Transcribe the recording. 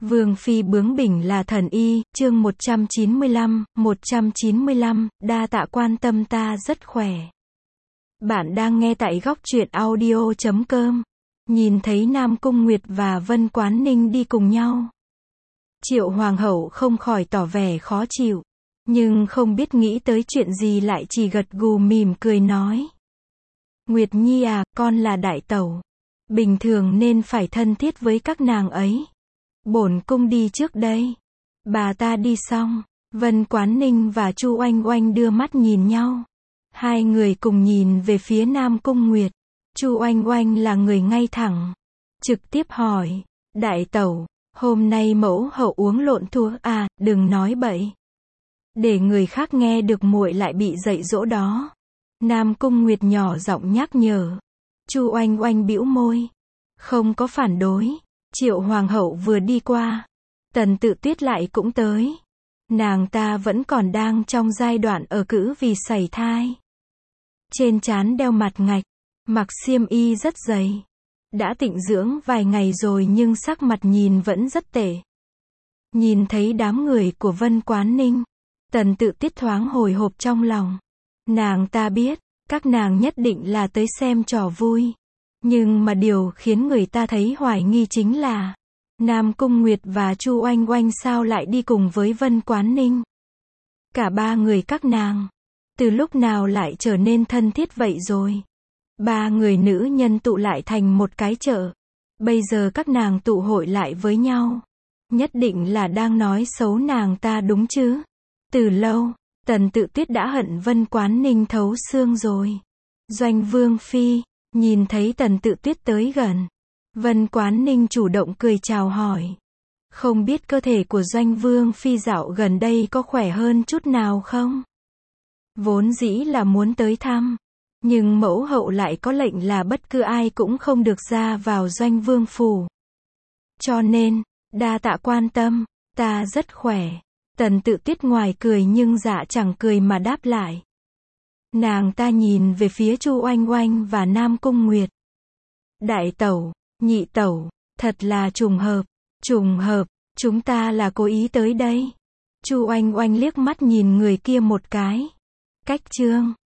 Vương phi bướng bỉnh là thần y, chương 195, đa tạ quan tâm ta rất khỏe. Bạn đang nghe tại góc truyện audio.com. Nhìn thấy Nam Cung Nguyệt và Vân Quán Ninh đi cùng nhau, Triệu Hoàng hậu không khỏi tỏ vẻ khó chịu, nhưng không biết nghĩ tới chuyện gì lại chỉ gật gù mỉm cười nói. Nguyệt Nhi à, con là đại tẩu, bình thường nên phải thân thiết với các nàng ấy. Bổn cung đi trước đây. Bà ta đi xong, Vân Quán Ninh và Chu Oanh Oanh đưa mắt nhìn nhau. Hai người cùng nhìn về phía Nam Cung Nguyệt. Chu Oanh Oanh là người ngay thẳng, trực tiếp hỏi, đại tẩu, hôm nay mẫu hậu uống lộn thuốc à, đừng nói bậy. Để người khác nghe được muội lại bị dạy dỗ đó. Nam Cung Nguyệt nhỏ giọng nhắc nhở. Chu Oanh Oanh bĩu môi, không có phản đối. Triệu Hoàng hậu vừa đi qua, Tần Tự Tuyết lại cũng tới. Nàng ta vẫn còn đang trong giai đoạn ở cữ vì sảy thai. Trên trán đeo mặt ngạch, mặc xiêm y rất dày. Đã tịnh dưỡng vài ngày rồi nhưng sắc mặt nhìn vẫn rất tệ. Nhìn thấy đám người của Vân Quán Ninh, Tần Tự Tuyết thoáng hồi hộp trong lòng. Nàng ta biết, các nàng nhất định là tới xem trò vui. Nhưng mà điều khiến người ta thấy hoài nghi chính là Nam Cung Nguyệt và Chu Oanh Oanh sao lại đi cùng với Vân Quán Ninh. Cả ba người các nàng, từ lúc nào lại trở nên thân thiết vậy rồi. Ba người nữ nhân tụ lại thành một cái chợ. Bây giờ các nàng tụ hội lại với nhau. Nhất định là đang nói xấu nàng ta đúng chứ. Từ lâu, Tần Tự Tuyết đã hận Vân Quán Ninh thấu xương rồi. Doanh Vương phi, nhìn thấy Tần Tự Tuyết tới gần, Vân Quán Ninh chủ động cười chào hỏi. Không biết cơ thể của Doanh Vương phi dạo gần đây có khỏe hơn chút nào không? Vốn dĩ là muốn tới thăm, nhưng mẫu hậu lại có lệnh là bất cứ ai cũng không được ra vào Doanh Vương phủ. Cho nên, đa tạ quan tâm, ta rất khỏe. Tần Tự Tuyết ngoài cười nhưng dạ chẳng cười mà đáp lại. Nàng ta nhìn về phía Chu Oanh Oanh và Nam Cung Nguyệt. Đại tẩu, nhị tẩu, thật là trùng hợp, chúng ta là cố ý tới đây. Chu Oanh Oanh liếc mắt nhìn người kia một cái. Cách trương,